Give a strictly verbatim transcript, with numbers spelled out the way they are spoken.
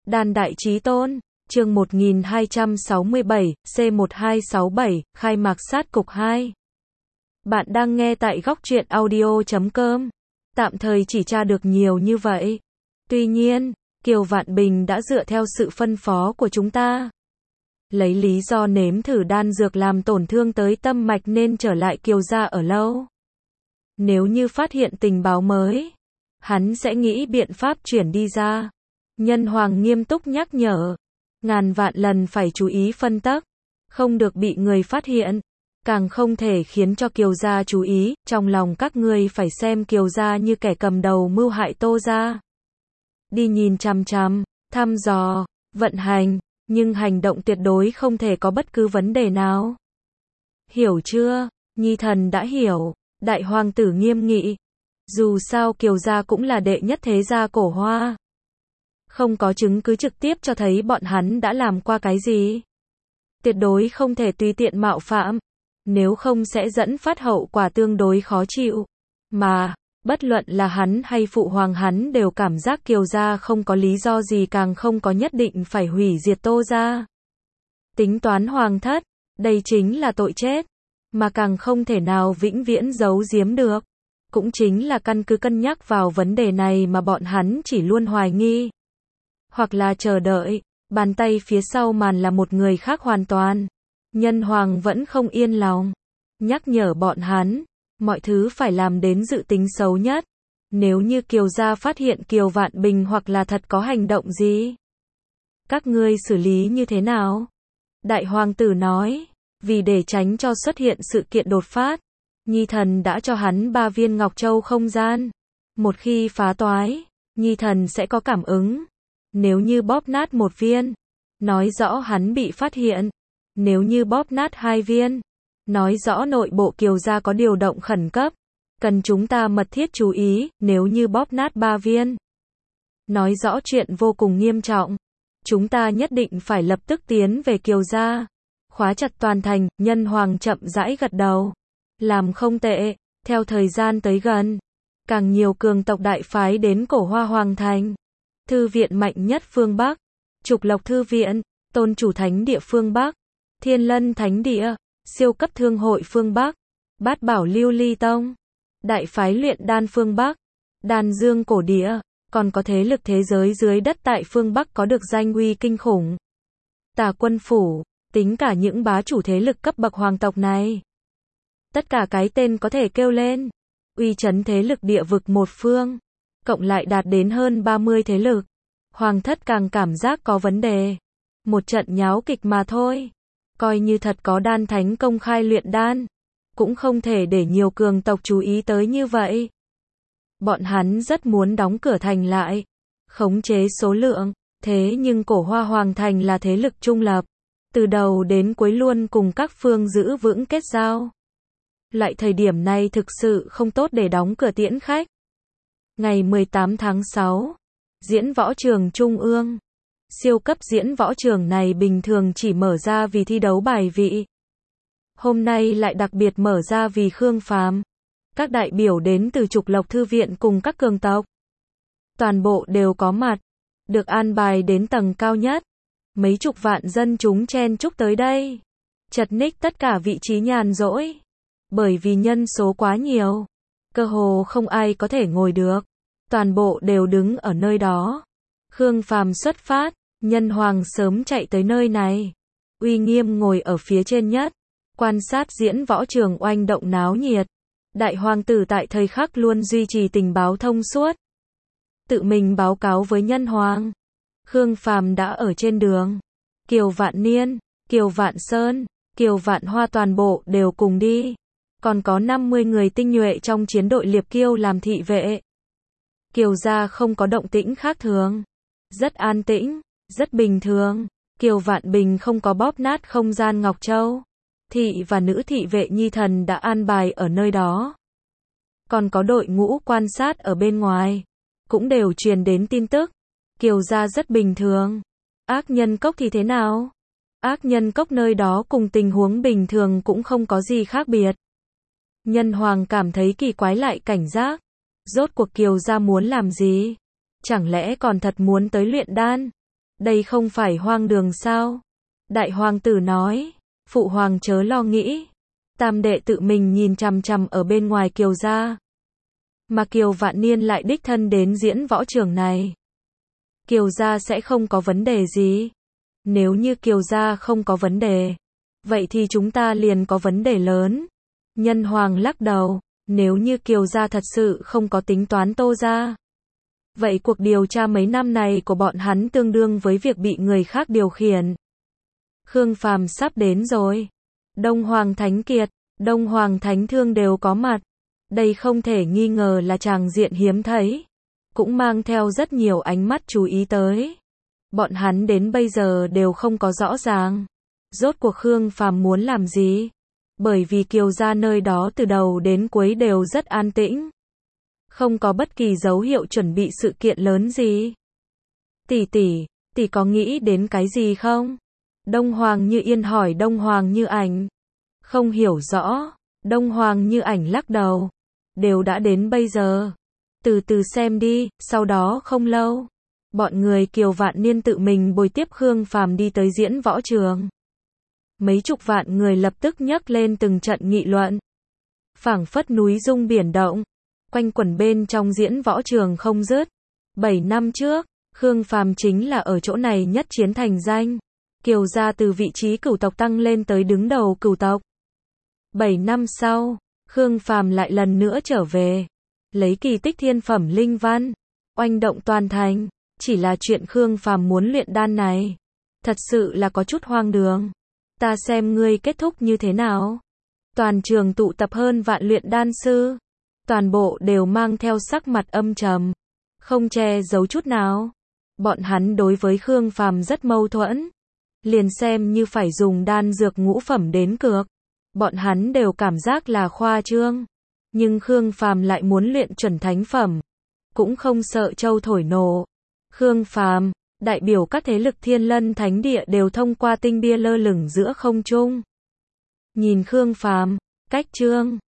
Đan Đại Chí Tôn, chương một nghìn hai trăm sáu mươi bảy, C một hai sáu bảy, khai mạc sát cục hai. Bạn đang nghe tại góc truyện audio chấm com. Tạm thời chỉ tra được nhiều như vậy. Tuy nhiên, Kiều Vạn Bình đã dựa theo sự phân phó của chúng ta, lấy lý do nếm thử đan dược làm tổn thương tới tâm mạch nên trở lại Kiều gia ở lâu. Nếu như phát hiện tình báo mới, hắn sẽ nghĩ biện pháp chuyển đi ra. Nhân Hoàng nghiêm túc nhắc nhở, ngàn vạn lần phải chú ý phân tắc, không được bị người phát hiện, càng không thể khiến cho Kiều gia chú ý, trong lòng các ngươi phải xem Kiều gia như kẻ cầm đầu mưu hại Tô gia. Đi nhìn chằm chằm, thăm dò, vận hành, nhưng hành động tuyệt đối không thể có bất cứ vấn đề nào. Hiểu chưa? Nhi thần đã hiểu. Đại hoàng tử nghiêm nghị. Dù sao Kiều gia cũng là đệ nhất thế gia cổ Hoa. Không có chứng cứ trực tiếp cho thấy bọn hắn đã làm qua cái gì. Tuyệt đối không thể tùy tiện mạo phạm. Nếu không sẽ dẫn phát hậu quả tương đối khó chịu. Mà, bất luận là hắn hay phụ hoàng hắn đều cảm giác Kiều gia không có lý do gì, càng không có nhất định phải hủy diệt Tô gia. Tính toán hoàng thất, đây chính là tội chết, mà càng không thể nào vĩnh viễn giấu giếm được. Cũng chính là căn cứ cân nhắc vào vấn đề này mà bọn hắn chỉ luôn hoài nghi, hoặc là chờ đợi, bàn tay phía sau màn là một người khác hoàn toàn. Nhân Hoàng vẫn không yên lòng, nhắc nhở bọn hắn, mọi thứ phải làm đến dự tính xấu nhất. Nếu như Kiều gia phát hiện Kiều Vạn Bình hoặc là thật có hành động gì, các ngươi xử lý như thế nào? Đại hoàng tử nói, vì để tránh cho xuất hiện sự kiện đột phát, Nhi thần đã cho hắn ba viên Ngọc Châu không gian. Một khi phá toái, Nhi thần sẽ có cảm ứng. Nếu như bóp nát một viên, nói rõ hắn bị phát hiện. Nếu như bóp nát hai viên, nói rõ nội bộ Kiều gia có điều động khẩn cấp, cần chúng ta mật thiết chú ý. Nếu như bóp nát ba viên, nói rõ chuyện vô cùng nghiêm trọng, chúng ta nhất định phải lập tức tiến về Kiều gia, khóa chặt toàn thành. Nhân Hoàng chậm rãi gật đầu. Làm không tệ. Theo thời gian tới gần, càng nhiều cường tộc đại phái đến cổ Hoa Hoàng thành. Thư viện mạnh nhất phương Bắc, Trục Lộc Thư viện, Tôn Chủ Thánh địa phương Bắc, Thiên Lân Thánh địa, Siêu cấp thương hội phương Bắc, Bát Bảo Lưu Ly Tông, Đại phái luyện đan phương Bắc, Đan Dương cổ địa, còn có thế lực thế giới dưới đất tại phương Bắc có được danh uy kinh khủng. Tà Quân phủ, tính cả những bá chủ thế lực cấp bậc hoàng tộc này, tất cả cái tên có thể kêu lên, uy chấn thế lực địa vực một phương, cộng lại đạt đến hơn ba mươi thế lực. Hoàng thất càng cảm giác có vấn đề. Một trận nháo kịch mà thôi. Coi như thật có đan thánh công khai luyện đan, cũng không thể để nhiều cường tộc chú ý tới như vậy. Bọn hắn rất muốn đóng cửa thành lại, khống chế số lượng, thế nhưng cổ Hoa Hoàng thành là thế lực trung lập, từ đầu đến cuối luôn cùng các phương giữ vững kết giao. Loại thời điểm này thực sự không tốt để đóng cửa tiễn khách. Ngày mười tám tháng sáu, diễn võ trường Trung ương. Siêu cấp diễn võ trường này bình thường chỉ mở ra vì thi đấu bài vị. Hôm nay lại đặc biệt mở ra vì Khương Phàm. Các đại biểu đến từ Trục Lộc Thư viện cùng các cường tộc, toàn bộ đều có mặt, được an bài đến tầng cao nhất. Mấy chục vạn dân chúng chen chúc tới đây, chật ních tất cả vị trí nhàn rỗi. Bởi vì nhân số quá nhiều, cơ hồ không ai có thể ngồi được, toàn bộ đều đứng ở nơi đó. Khương Phàm xuất phát, Nhân Hoàng sớm chạy tới nơi này, uy nghiêm ngồi ở phía trên nhất, quan sát diễn võ trường oanh động náo nhiệt. Đại hoàng tử tại thời khắc luôn duy trì tình báo thông suốt, tự mình báo cáo với Nhân Hoàng. Khương Phàm đã ở trên đường. Kiều Vạn Niên, Kiều Vạn Sơn, Kiều Vạn Hoa toàn bộ đều cùng đi. Còn có năm mươi người tinh nhuệ trong chiến đội Liệp Kiêu làm thị vệ. Kiều gia không có động tĩnh khác thường, rất an tĩnh, rất bình thường. Kiều Vạn Bình không có bóp nát không gian Ngọc Châu. Thị và nữ thị vệ Nhi thần đã an bài ở nơi đó. Còn có đội ngũ quan sát ở bên ngoài, cũng đều truyền đến tin tức. Kiều gia rất bình thường. Ác Nhân Cốc thì thế nào? Ác Nhân Cốc nơi đó cùng tình huống bình thường cũng không có gì khác biệt. Nhân Hoàng cảm thấy kỳ quái lại cảnh giác. Rốt cuộc Kiều gia muốn làm gì? Chẳng lẽ còn thật muốn tới luyện đan? Đây không phải hoang đường sao? Đại hoàng tử nói, phụ hoàng chớ lo nghĩ. Tam đệ tự mình nhìn chằm chằm ở bên ngoài Kiều gia. Mà Kiều Vạn Niên lại đích thân đến diễn võ trường này. Kiều gia sẽ không có vấn đề gì. Nếu như Kiều gia không có vấn đề, vậy thì chúng ta liền có vấn đề lớn. Nhân hoàng lắc đầu, nếu như Kiều gia thật sự không có tính toán Tô gia, vậy cuộc điều tra mấy năm này của bọn hắn tương đương với việc bị người khác điều khiển. Khương Phàm sắp đến rồi. Đông Hoàng Thánh Kiệt, Đông Hoàng Thánh Thương đều có mặt. Đây không thể nghi ngờ là tràng diện hiếm thấy, cũng mang theo rất nhiều ánh mắt chú ý tới. Bọn hắn đến bây giờ đều không có rõ ràng rốt cuộc Khương Phàm muốn làm gì, bởi vì Kiều gia nơi đó từ đầu đến cuối đều rất an tĩnh, không có bất kỳ dấu hiệu chuẩn bị sự kiện lớn gì. Tỷ tỷ, tỷ có nghĩ đến cái gì không? Đông Hoàng Như Yên hỏi Đông Hoàng Như Ảnh. Không hiểu rõ. Đông Hoàng Như Ảnh lắc đầu. Đều đã đến bây giờ, từ từ xem đi. Sau đó không lâu, bọn người Kiều Vạn Niên tự mình bồi tiếp Khương Phàm đi tới diễn võ trường. Mấy chục vạn người lập tức nhấc lên từng trận nghị luận, phảng phất núi rung biển động, quanh quẩn bên trong diễn võ trường không dứt. Bảy năm trước, Khương Phàm chính là ở chỗ này nhất chiến thành danh. Kiều gia từ vị trí cửu tộc tăng lên tới đứng đầu cửu tộc. Bảy năm sau, Khương Phàm lại lần nữa trở về, lấy kỳ tích thiên phẩm linh văn, oanh động toàn thành. Chỉ là chuyện Khương Phàm muốn luyện đan này, thật sự là có chút hoang đường. Ta xem ngươi kết thúc như thế nào. Toàn trường tụ tập hơn vạn luyện đan sư, toàn bộ đều mang theo sắc mặt âm trầm, không che giấu chút nào. Bọn hắn đối với Khương Phàm rất mâu thuẫn, liền xem như phải dùng đan dược ngũ phẩm đến cược, bọn hắn đều cảm giác là khoa trương. Nhưng Khương Phàm lại muốn luyện chuẩn thánh phẩm, cũng không sợ châu thổi nổ. Khương Phàm, đại biểu các thế lực Thiên Lân Thánh Địa đều thông qua tinh bia lơ lửng giữa không trung. Nhìn Khương Phàm, cách chương